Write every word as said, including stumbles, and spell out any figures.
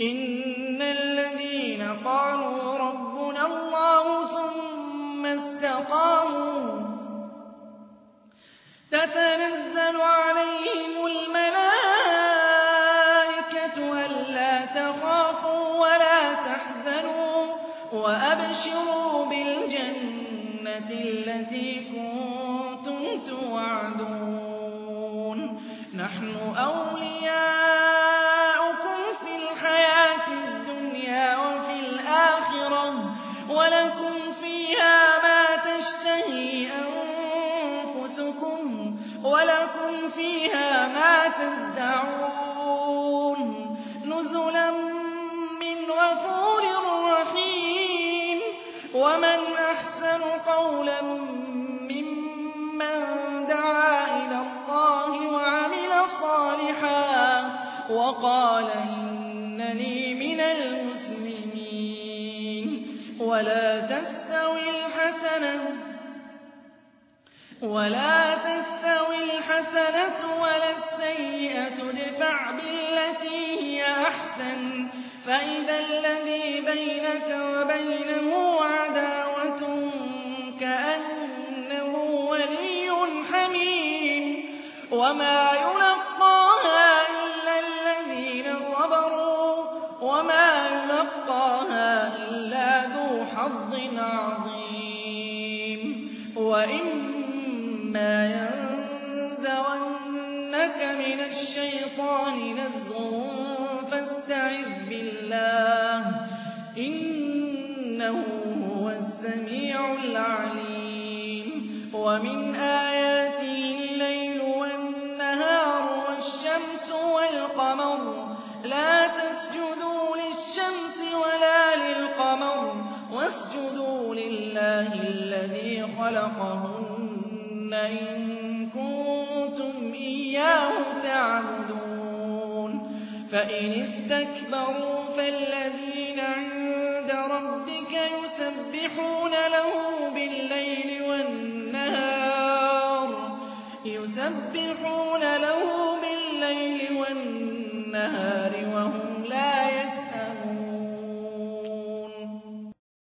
إن الذين قالوا ربنا الله ثم استقاموا تتنزل عليهم الملائكة ألا تخافوا ولا تحزنوا وأبشروا بالجنة التي كنتم توعدون نحن أولياؤكم في الحياة الدنيا وفي الآخرة ولكم فيها ما تشتهي أنفسكم ولكم فيها ما تدعون نزلا من غفور رحيم ومن أحسن قولا ممن دعا إلى الله وعمل صالحا وقال إنني من المسلمين ولا تستوي الحسنة ولا تستوي الحسنة ولا السيئة ادفع بالتي هي أحسن فإذا الذي بينك وبينه عداوة كأنه ولي حميم وما يلقاها إلا الذين صبروا وما يلقاها إلا ذو حظ عظيم وإما ينزغنك من الشيطان نزغ فاستعذ بالله إنه هو السميع العليم ومن آياته الليل والنهار والشمس والقمر لا تسجدوا للشمس ولا للقمر واسجدوا لله الذي خلقهن إن كنتم إياه تعبدون فإن استكبروا فالذين عند ربك يسبحون له بالليل والنهار يسبحون له بالليل والنهار وهم لا يسبحون